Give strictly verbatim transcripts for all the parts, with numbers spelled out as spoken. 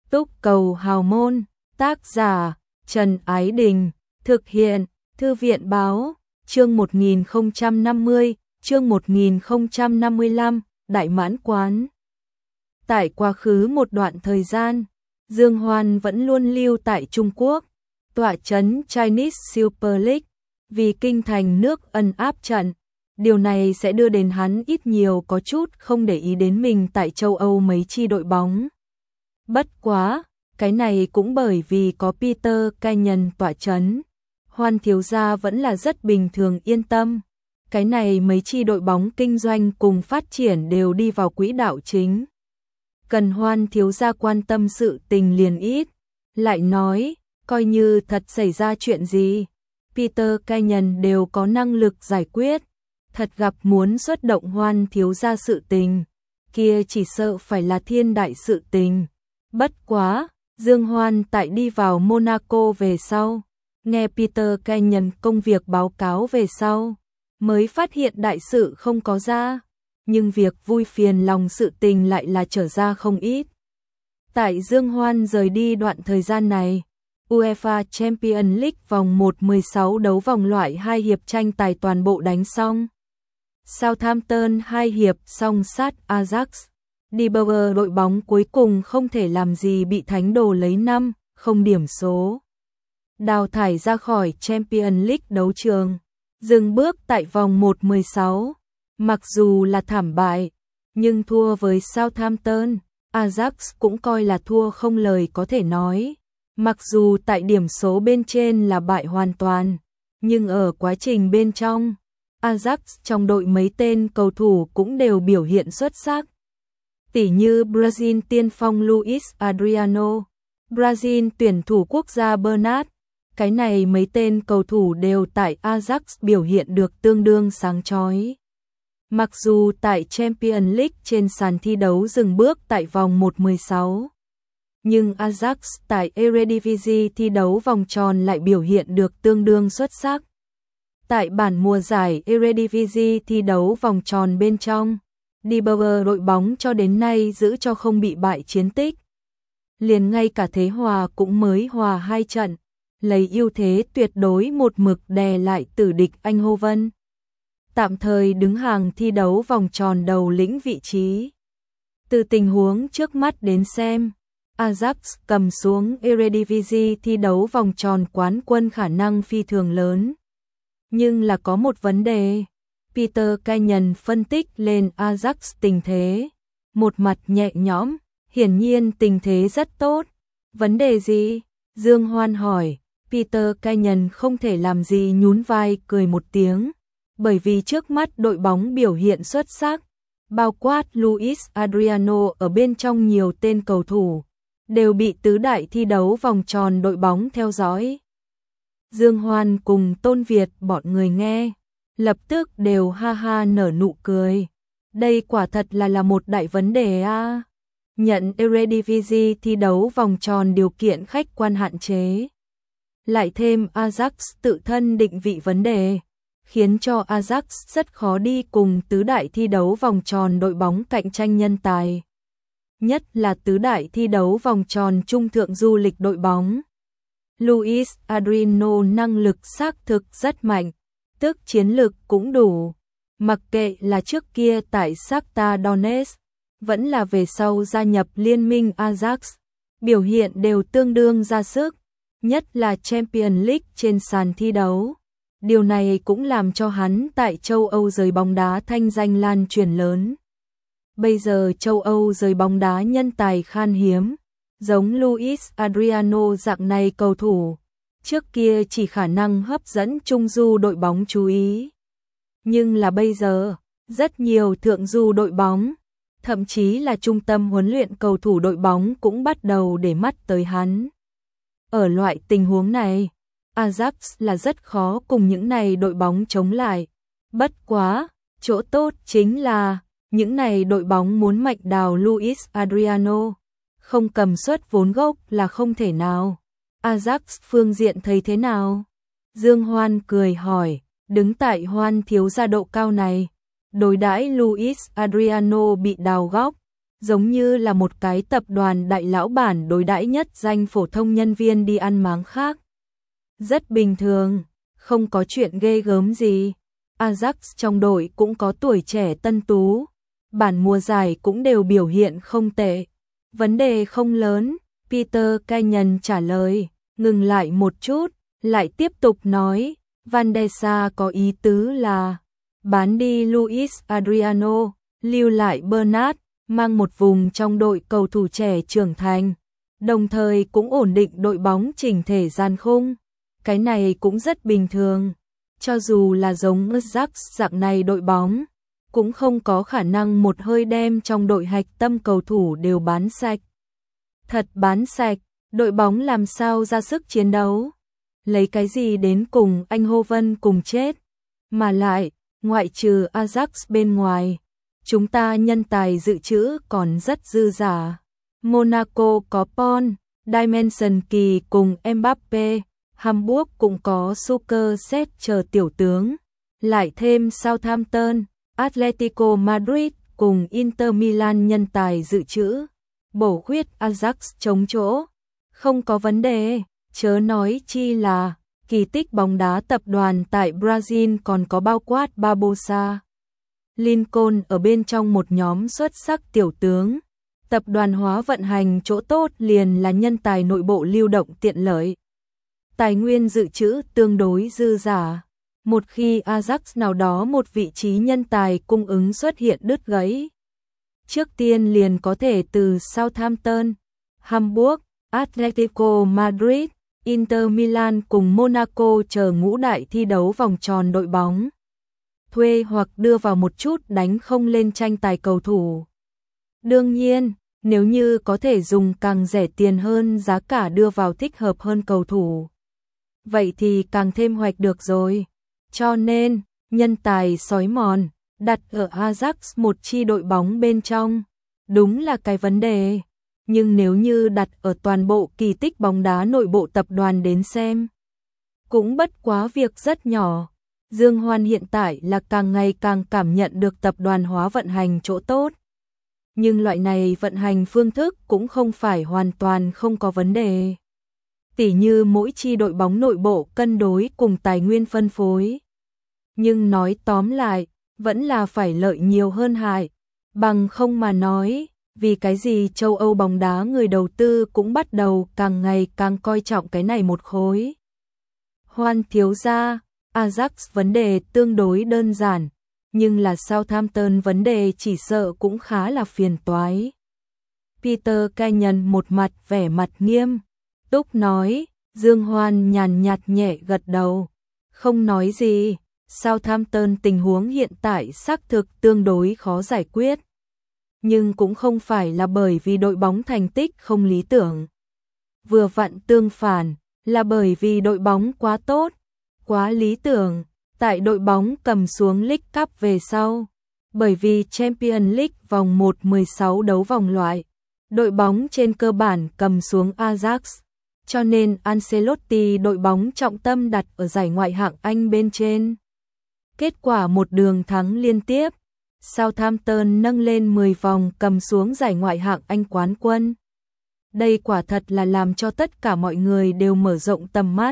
Túc cầu hào môn, tác giả Trần Ái Đình, thực hiện Thư viện Báo, chương một nghìn không trăm năm mươi, chương một nghìn không trăm năm mươi lăm, Đại Mãn Quán. Tại quá khứ một đoạn thời gian, Dương Hoan vẫn luôn lưu tại Trung Quốc, tọa trấn Chinese Super League, vì kinh thành nước ân áp trận. Điều này sẽ đưa đến hắn ít nhiều có chút không để ý đến mình tại châu Âu mấy chi đội bóng. Bất quá, cái này cũng bởi vì có Peter Kenyon tọa trấn, Hoan thiếu gia vẫn là rất bình thường yên tâm. Cái này mấy chi đội bóng kinh doanh cùng phát triển đều đi vào quỹ đạo chính. Cần Hoan thiếu gia quan tâm sự tình liền ít. Lại nói, coi như thật xảy ra chuyện gì, Peter Kenyon đều có năng lực giải quyết. Thật gặp muốn xuất động Hoan thiếu gia sự tình, kia chỉ sợ phải là thiên đại sự tình. Bất quá, Dương Hoan tại đi vào Monaco về sau, nghe Peter Kenyon công việc báo cáo về sau, mới phát hiện đại sự không có ra, nhưng việc vui phiền lòng sự tình lại là trở ra không ít. Tại Dương Hoan rời đi đoạn thời gian này, UEFA Champions League vòng một mười sáu đấu vòng loại hai hiệp tranh tài toàn bộ đánh xong. Southampton hai hiệp song sát Ajax. Die Bauer đội bóng cuối cùng không thể làm gì bị Thánh Đồ lấy năm không điểm số, đào thải ra khỏi Champions League đấu trường, dừng bước tại vòng một mười sáu. Mặc dù là thảm bại, nhưng thua với Southampton, Ajax cũng coi là thua không lời có thể nói. Mặc dù tại điểm số bên trên là bại hoàn toàn, nhưng ở quá trình bên trong, Ajax trong đội mấy tên cầu thủ cũng đều biểu hiện xuất sắc. Tỉ như Brazil tiên phong Luis Adriano, Brazil tuyển thủ quốc gia Bernat, cái này mấy tên cầu thủ đều tại Ajax biểu hiện được tương đương sáng chói. Mặc dù tại Champions League trên sàn thi đấu dừng bước tại vòng một mười sáu, nhưng Ajax tại Eredivisie thi đấu vòng tròn lại biểu hiện được tương đương xuất sắc. Tại bản mùa giải Eredivisie thi đấu vòng tròn bên trong, Die Bauer đội bóng cho đến nay giữ cho không bị bại chiến tích. Liền ngay cả thế hòa cũng mới hòa hai trận, lấy ưu thế tuyệt đối một mực đè lại tử địch Eindhoven. Tạm thời đứng hàng thi đấu vòng tròn đầu lĩnh vị trí. Từ tình huống trước mắt đến xem, Ajax cầm xuống Eredivisie thi đấu vòng tròn quán quân khả năng phi thường lớn. Nhưng là có một vấn đề. Peter Kenyon phân tích lên Ajax tình thế, một mặt nhẹ nhõm, hiển nhiên tình thế rất tốt. Vấn đề gì? Dương Hoan hỏi. Peter Kenyon không thể làm gì nhún vai cười một tiếng, bởi vì trước mắt đội bóng biểu hiện xuất sắc, bao quát Luis Adriano ở bên trong nhiều tên cầu thủ, đều bị tứ đại thi đấu vòng tròn đội bóng theo dõi. Dương Hoan cùng Tôn Việt bọn người nghe, lập tức đều ha ha nở nụ cười. Đây quả thật là là một đại vấn đề a. À. Nhận Eredivisie thi đấu vòng tròn điều kiện khách quan hạn chế. Lại thêm Ajax tự thân định vị vấn đề, khiến cho Ajax rất khó đi cùng tứ đại thi đấu vòng tròn đội bóng cạnh tranh nhân tài. Nhất là tứ đại thi đấu vòng tròn trung thượng du lịch đội bóng. Luis Adriano năng lực xác thực rất mạnh, tức chiến lực cũng đủ. Mặc kệ là trước kia tại Shakhtar Donetsk, vẫn là về sau gia nhập liên minh Ajax, biểu hiện đều tương đương ra sức, nhất là Champions League trên sàn thi đấu. Điều này cũng làm cho hắn tại châu Âu giới bóng đá thanh danh lan truyền lớn. Bây giờ châu Âu giới bóng đá nhân tài khan hiếm, giống Luis Adriano dạng này cầu thủ, trước kia chỉ khả năng hấp dẫn trung du đội bóng chú ý. Nhưng là bây giờ, rất nhiều thượng du đội bóng, thậm chí là trung tâm huấn luyện cầu thủ đội bóng cũng bắt đầu để mắt tới hắn. Ở loại tình huống này, Ajax là rất khó cùng những này đội bóng chống lại. Bất quá, chỗ tốt chính là, những này đội bóng muốn mạnh đào Luis Adriano, không cầm suất vốn gốc là không thể nào. Ajax phương diện thấy thế nào? Dương Hoan cười hỏi, đứng tại Hoan thiếu gia độ cao này, đối đãi Luis Adriano bị đào góc, giống như là một cái tập đoàn đại lão bản đối đãi nhất danh phổ thông nhân viên đi ăn máng khác. Rất bình thường, không có chuyện ghê gớm gì. Ajax trong đội cũng có tuổi trẻ tân tú, bản mùa giải cũng đều biểu hiện không tệ. Vấn đề không lớn, Peter Kenyon trả lời, ngừng lại một chút, lại tiếp tục nói, Van der Sar có ý tứ là bán đi Luis Adriano, lưu lại Bernat, mang một vùng trong đội cầu thủ trẻ trưởng thành, đồng thời cũng ổn định đội bóng chỉnh thể gian khung. Cái này cũng rất bình thường, cho dù là giống Ajax dạng này đội bóng, cũng không có khả năng một hơi đem trong đội hạch tâm cầu thủ đều bán sạch. Thật bán sạch, đội bóng làm sao ra sức chiến đấu? Lấy cái gì đến cùng anh Hô Vân cùng chết? Mà lại, ngoại trừ Ajax bên ngoài, chúng ta nhân tài dự trữ còn rất dư dả. Monaco có Paul, Dimension Kỳ cùng Mbappe, Hamburg cũng có Suker chờ tiểu tướng, lại thêm Southampton, Atletico Madrid cùng Inter Milan nhân tài dự trữ. Bổ khuyết Ajax chống chỗ, không có vấn đề, chớ nói chi là kỳ tích bóng đá tập đoàn tại Brazil còn có bao quát Barbosa, Lincoln ở bên trong một nhóm xuất sắc tiểu tướng. Tập đoàn hóa vận hành chỗ tốt liền là nhân tài nội bộ lưu động tiện lợi. Tài nguyên dự trữ tương đối dư dả. Một khi Ajax nào đó một vị trí nhân tài cung ứng xuất hiện đứt gãy, trước tiên liền có thể từ Southampton, Hamburg, Atletico Madrid, Inter Milan cùng Monaco chờ ngũ đại thi đấu vòng tròn đội bóng, thuê hoặc đưa vào một chút đánh không lên tranh tài cầu thủ. Đương nhiên, nếu như có thể dùng càng rẻ tiền hơn giá cả đưa vào thích hợp hơn cầu thủ, vậy thì càng thêm hoạch được rồi. Cho nên, nhân tài sói mòn, đặt ở Ajax một chi đội bóng bên trong, đúng là cái vấn đề. Nhưng nếu như đặt ở toàn bộ kỳ tích bóng đá nội bộ tập đoàn đến xem, cũng bất quá việc rất nhỏ. Dương Hoan hiện tại là càng ngày càng cảm nhận được tập đoàn hóa vận hành chỗ tốt. Nhưng loại này vận hành phương thức cũng không phải hoàn toàn không có vấn đề. Tỉ như mỗi chi đội bóng nội bộ cân đối cùng tài nguyên phân phối. Nhưng nói tóm lại, vẫn là phải lợi nhiều hơn hại. Bằng không mà nói, vì cái gì châu Âu bóng đá người đầu tư cũng bắt đầu càng ngày càng coi trọng cái này một khối. Hoan thiếu gia, Ajax vấn đề tương đối đơn giản, nhưng là Southampton vấn đề chỉ sợ cũng khá là phiền toái. Peter Kenyon một mặt vẻ mặt nghiêm túc nói, Dương Hoan nhàn nhạt nhẹ gật đầu, không nói gì. Southampton tình huống hiện tại xác thực tương đối khó giải quyết, nhưng cũng không phải là bởi vì đội bóng thành tích không lý tưởng. Vừa vặn tương phản, là bởi vì đội bóng quá tốt, quá lý tưởng. Tại đội bóng cầm xuống League Cup về sau, bởi vì Champions League vòng một mười sáu đấu vòng loại, đội bóng trên cơ bản cầm xuống Ajax, cho nên Ancelotti đội bóng trọng tâm đặt ở giải ngoại hạng Anh bên trên. Kết quả một đường thắng liên tiếp, Southampton nâng lên mười vòng cầm xuống giải ngoại hạng Anh quán quân. Đây quả thật là làm cho tất cả mọi người đều mở rộng tầm mắt.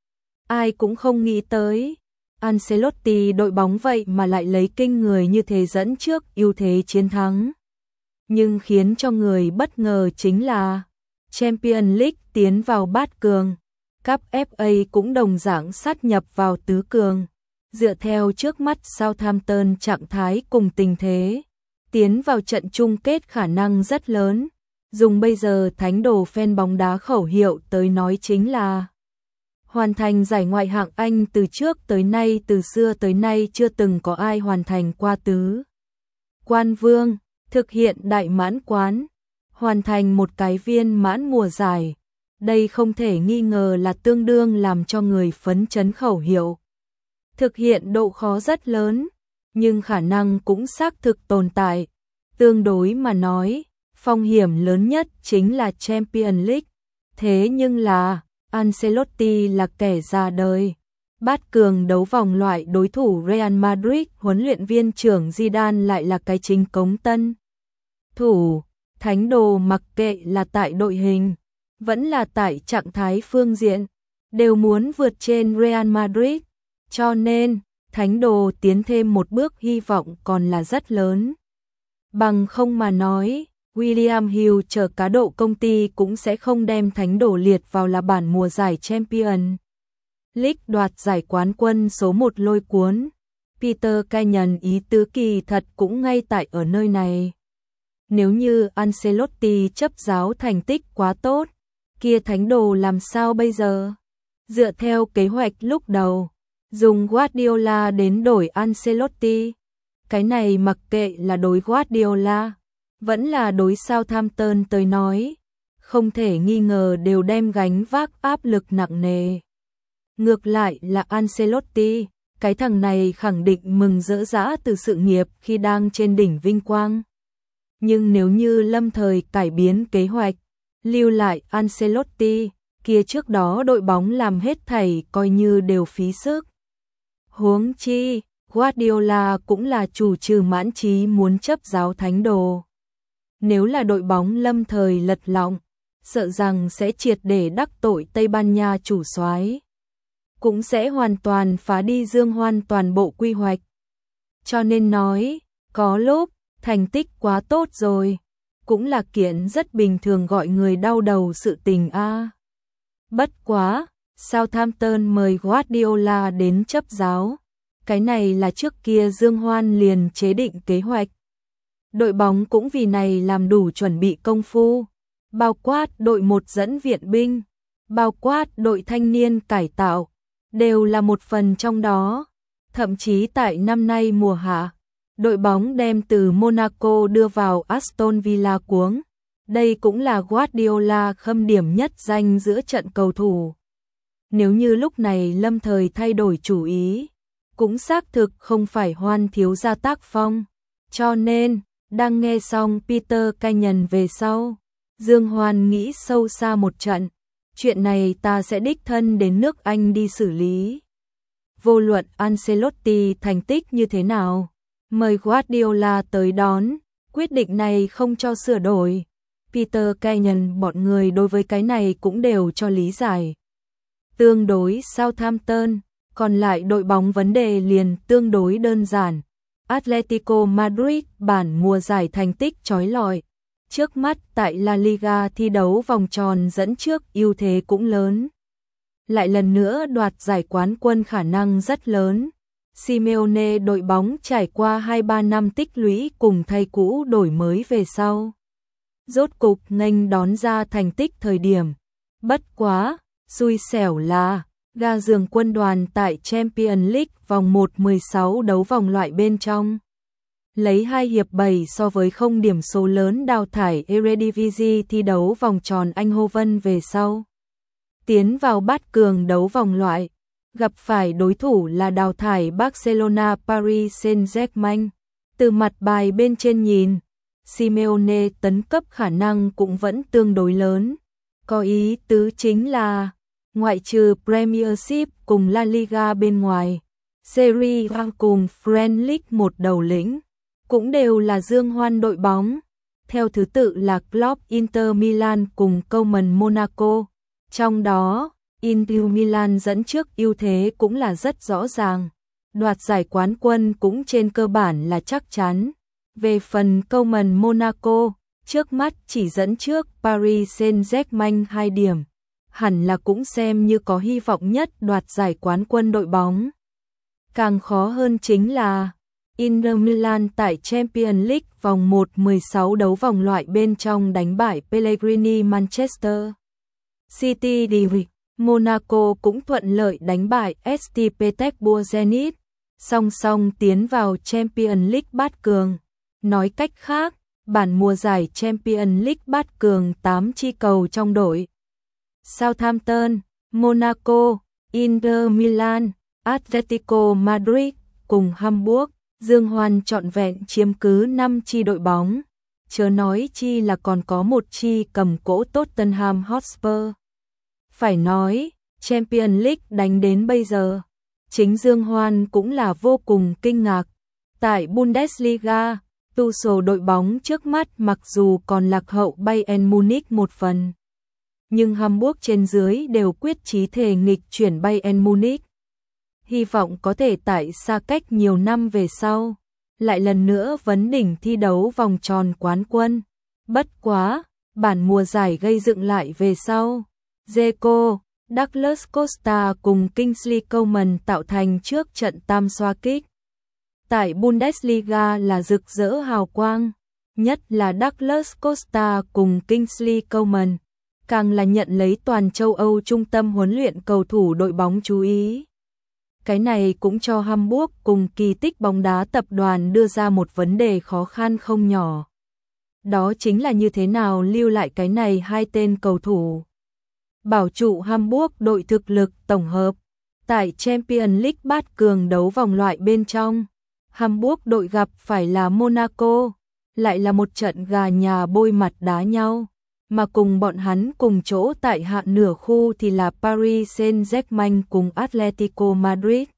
Ai cũng không nghĩ tới, Ancelotti đội bóng vậy mà lại lấy kinh người như thế dẫn trước ưu thế chiến thắng. Nhưng khiến cho người bất ngờ chính là Champions League tiến vào bát cường, Cup ép a cũng đồng dạng sát nhập vào tứ cường. Dựa theo trước mắt Southampton trạng thái cùng tình thế, tiến vào trận chung kết khả năng rất lớn. Dùng bây giờ thánh đồ fan bóng đá khẩu hiệu tới nói chính là hoàn thành giải ngoại hạng Anh từ trước tới nay, từ xưa tới nay chưa từng có ai hoàn thành qua tứ quan vương, thực hiện đại mãn quán, hoàn thành một cái viên mãn mùa giải. Đây không thể nghi ngờ là tương đương làm cho người phấn chấn khẩu hiệu. Thực hiện độ khó rất lớn, nhưng khả năng cũng xác thực tồn tại. Tương đối mà nói, phong hiểm lớn nhất chính là Champions League. Thế nhưng là, Ancelotti là kẻ già đời. Bát cường đấu vòng loại đối thủ Real Madrid, huấn luyện viên trưởng Zidane lại là cái chính cống tân thủ. Thánh đồ mặc kệ là tại đội hình, vẫn là tại trạng thái phương diện, đều muốn vượt trên Real Madrid, cho nên Thánh đồ tiến thêm một bước hy vọng còn là rất lớn. Bằng không mà nói, William Hill chờ cá độ công ty cũng sẽ không đem Thánh đồ liệt vào là bản mùa giải Champions League đoạt giải quán quân số một lôi cuốn. Peter cai nhận ý tứ kỳ thật cũng ngay tại ở nơi này. Nếu như Ancelotti chấp giáo thành tích quá tốt, kia Thánh đồ làm sao bây giờ? Dựa theo kế hoạch lúc đầu, dùng Guardiola đến đổi Ancelotti. Cái này mặc kệ là đối Guardiola, vẫn là đối Southampton tới nói, không thể nghi ngờ đều đem gánh vác áp lực nặng nề. Ngược lại là Ancelotti, cái thằng này khẳng định mừng rỡ rã từ sự nghiệp khi đang trên đỉnh vinh quang. Nhưng nếu như lâm thời cải biến kế hoạch, lưu lại Ancelotti, kia trước đó đội bóng làm hết thảy coi như đều phí sức. Huống chi, Guardiola cũng là chủ trừ mãn chí muốn chấp giáo Thánh đồ. Nếu là đội bóng lâm thời lật lọng, sợ rằng sẽ triệt để đắc tội Tây Ban Nha chủ soái, cũng sẽ hoàn toàn phá đi Dương Hoan toàn bộ quy hoạch. Cho nên nói, có lúc, thành tích quá tốt rồi, cũng là kiện rất bình thường gọi người đau đầu sự tình a. À. Bất quá, Southampton mời Guardiola đến chấp giáo, cái này là trước kia Dương Hoan liền chế định kế hoạch. Đội bóng cũng vì này làm đủ chuẩn bị công phu, bao quát đội một dẫn viện binh, bao quát đội thanh niên cải tạo, đều là một phần trong đó. Thậm chí tại năm nay mùa hạ, đội bóng đem từ Monaco đưa vào Aston Villa cuống. Đây cũng là Guardiola khâm điểm nhất danh giữa trận cầu thủ. Nếu như lúc này lâm thời thay đổi chủ ý, cũng xác thực không phải Hoan thiếu gia tác phong. Cho nên, đang nghe xong Peter cai nhận về sau, Dương Hoan nghĩ sâu xa một trận. Chuyện này ta sẽ đích thân đến nước Anh đi xử lý. Vô luận Ancelotti thành tích như thế nào, mời Guardiola tới đón, quyết định này không cho sửa đổi. Peter cai nhận bọn người đối với cái này cũng đều cho lý giải. Tương đối Southampton, còn lại đội bóng vấn đề liền tương đối đơn giản. Atletico Madrid bản mùa giải thành tích chói lọi. Trước mắt tại La Liga thi đấu vòng tròn dẫn trước ưu thế cũng lớn. Lại lần nữa đoạt giải quán quân khả năng rất lớn. Simeone đội bóng trải qua hai ba năm tích lũy cùng thầy cũ đổi mới về sau. Rốt cục nghênh đón ra thành tích thời điểm. Bất quá, xui xẻo là, ga giường quân đoàn tại Champions League vòng một mười sáu đấu vòng loại bên trong. Lấy hai hiệp bảy so với không điểm số lớn đào thải Eredivisie thi đấu vòng tròn Eindhoven về sau. Tiến vào bát cường đấu vòng loại, gặp phải đối thủ là đào thải Barcelona Paris Saint-Germain. Từ mặt bài bên trên nhìn, Simeone tấn cấp khả năng cũng vẫn tương đối lớn. Có ý tứ chính là, ngoại trừ Premiership cùng La Liga bên ngoài, Serie A cùng French League một đầu lĩnh, cũng đều là Dương Hoan đội bóng. Theo thứ tự là Klopp Inter Milan cùng Koeman Monaco. Trong đó, Inter Milan dẫn trước ưu thế cũng là rất rõ ràng. Đoạt giải quán quân cũng trên cơ bản là chắc chắn. Về phần Koeman Monaco, trước mắt chỉ dẫn trước Paris Saint-Germain hai điểm. Hẳn là cũng xem như có hy vọng nhất đoạt giải quán quân đội bóng. Càng khó hơn chính là Inter Milan tại Champions League vòng một mười sáu đấu vòng loại bên trong đánh bại Pellegrini Manchester City đi. Monaco cũng thuận lợi đánh bại ét tê Petersburg Zenit, song song tiến vào Champions League bát cường. Nói cách khác, bản mùa giải Champions League bát cường tám chi cầu trong đội. Southampton, Monaco, Inter Milan, Atletico Madrid cùng Hamburg, Dương Hoan trọn vẹn chiếm cứ năm chi đội bóng. Chớ nói chi là còn có một chi cầm cỗ Tottenham Hotspur. Phải nói, Champions League đánh đến bây giờ, chính Dương Hoan cũng là vô cùng kinh ngạc. Tại Bundesliga, Tuchel đội bóng trước mắt mặc dù còn lạc hậu Bayern Munich một phần, nhưng Hamburg trên dưới đều quyết chí thể nghịch chuyển Bayern Munich. Hy vọng có thể tại xa cách nhiều năm về sau, lại lần nữa vấn đỉnh thi đấu vòng tròn quán quân. Bất quá, bản mùa giải gây dựng lại về sau, Dzeko, Douglas Costa cùng Kingsley Coman tạo thành trước trận tam xoa kích. Tại Bundesliga là rực rỡ hào quang, nhất là Douglas Costa cùng Kingsley Coman, càng là nhận lấy toàn châu Âu trung tâm huấn luyện cầu thủ đội bóng chú ý. Cái này cũng cho Hamburg cùng kỳ tích bóng đá tập đoàn đưa ra một vấn đề khó khăn không nhỏ. Đó chính là như thế nào lưu lại cái này hai tên cầu thủ. Bảo trụ Hamburg đội thực lực tổng hợp. Tại Champions League bát cường đấu vòng loại bên trong, Hamburg đội gặp phải là Monaco, lại là một trận gà nhà bôi mặt đá nhau. Mà cùng bọn hắn cùng chỗ tại hạ nửa khu thì là Paris Saint-Germain cùng Atletico Madrid.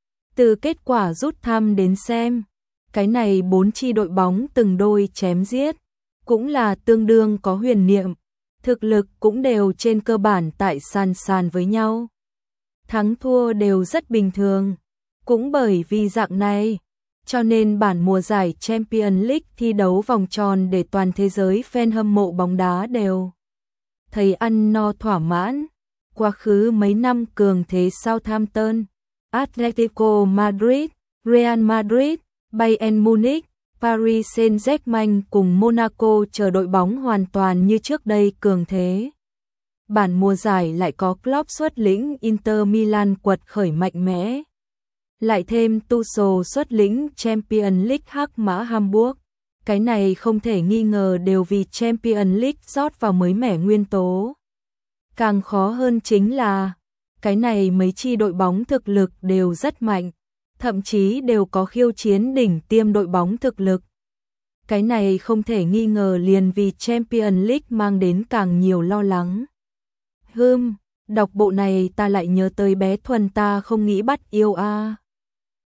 Từ kết quả rút thăm đến xem, cái này bốn chi đội bóng từng đôi chém giết, cũng là tương đương có huyền niệm, thực lực cũng đều trên cơ bản tại sàn sàn với nhau. Thắng thua đều rất bình thường, cũng bởi vì dạng này, cho nên bản mùa giải Champions League thi đấu vòng tròn để toàn thế giới fan hâm mộ bóng đá đều thấy ăn no thỏa mãn. Quá khứ mấy năm cường thế Southampton, Atletico Madrid, Real Madrid, Bayern Munich, Paris Saint-Germain cùng Monaco chờ đội bóng hoàn toàn như trước đây cường thế. Bản mùa giải lại có Klopp xuất lĩnh Inter Milan quật khởi mạnh mẽ. Lại thêm Tuchel xuất lĩnh Champions League hắc mã Hamburg. Cái này không thể nghi ngờ đều vì Champions League rót vào mới mẻ nguyên tố. Càng khó hơn chính là, cái này mấy chi đội bóng thực lực đều rất mạnh, thậm chí đều có khiêu chiến đỉnh tiêm đội bóng thực lực. Cái này không thể nghi ngờ liền vì Champions League mang đến càng nhiều lo lắng. Hừm, đọc bộ này ta lại nhớ tới bé Thuần ta không nghĩ bắt yêu a.